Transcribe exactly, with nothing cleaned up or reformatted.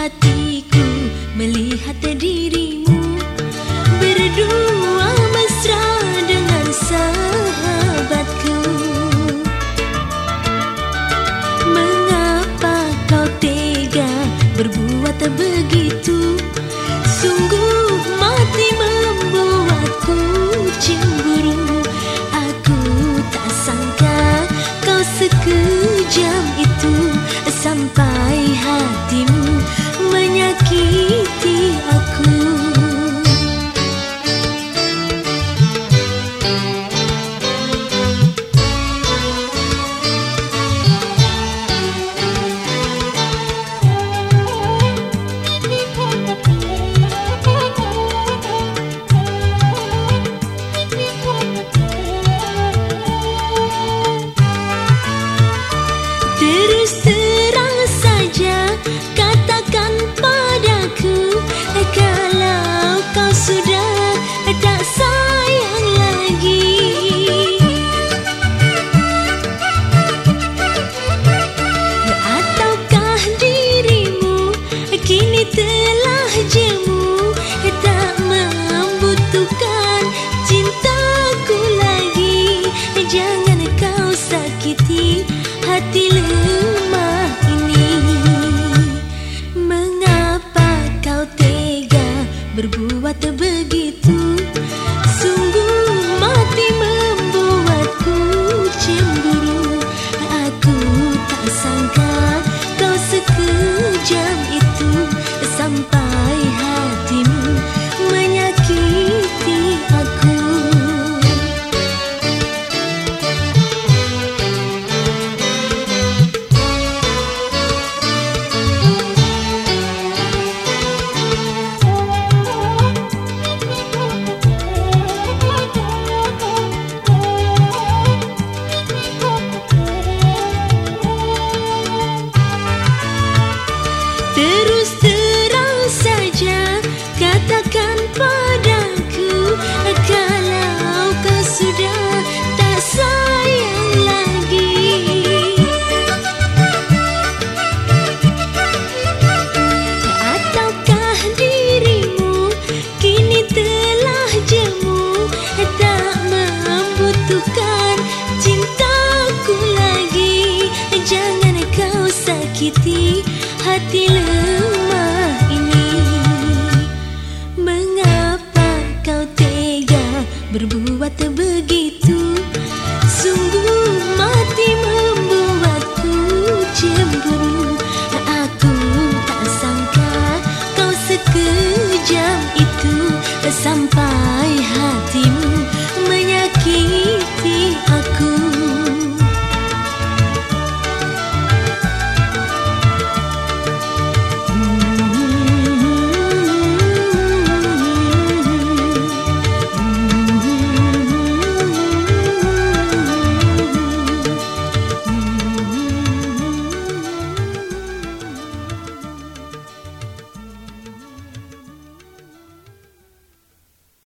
hatiku melihat dirimu berdua mesra dengan sahabatku. Mengapa kau tega berbuat begitu? Sungguh mati membuatku cemburu. Aku tak sangka kau sekejam itu, sampai hatimu menyakiti aku. Terus terang saja katakan padaku, kalau kau sudah tak sayang lagi, ataukah dirimu kini telah jemu, tak membutuhkan cintaku lagi. Jangan kau sakiti hati lemah ini. Mengapa kau tega berbuat begitu? Sungguh mati membuatku cemburu. Aku tak sangka kau sekejam itu, sampai hatimu menyakiti aku. Terus terang saja katakan padaku, kalau kau sudah tak sayang lagi, ataukah dirimu kini telah jemu, tak membutuhkan cintaku lagi. Jangan kau sakiti hati lemah ini. Mengapa kau tega berbuat begitu? Sungguh mati membuatku cemburu. Aku tak sangka kau sekejam itu, sampai hatimu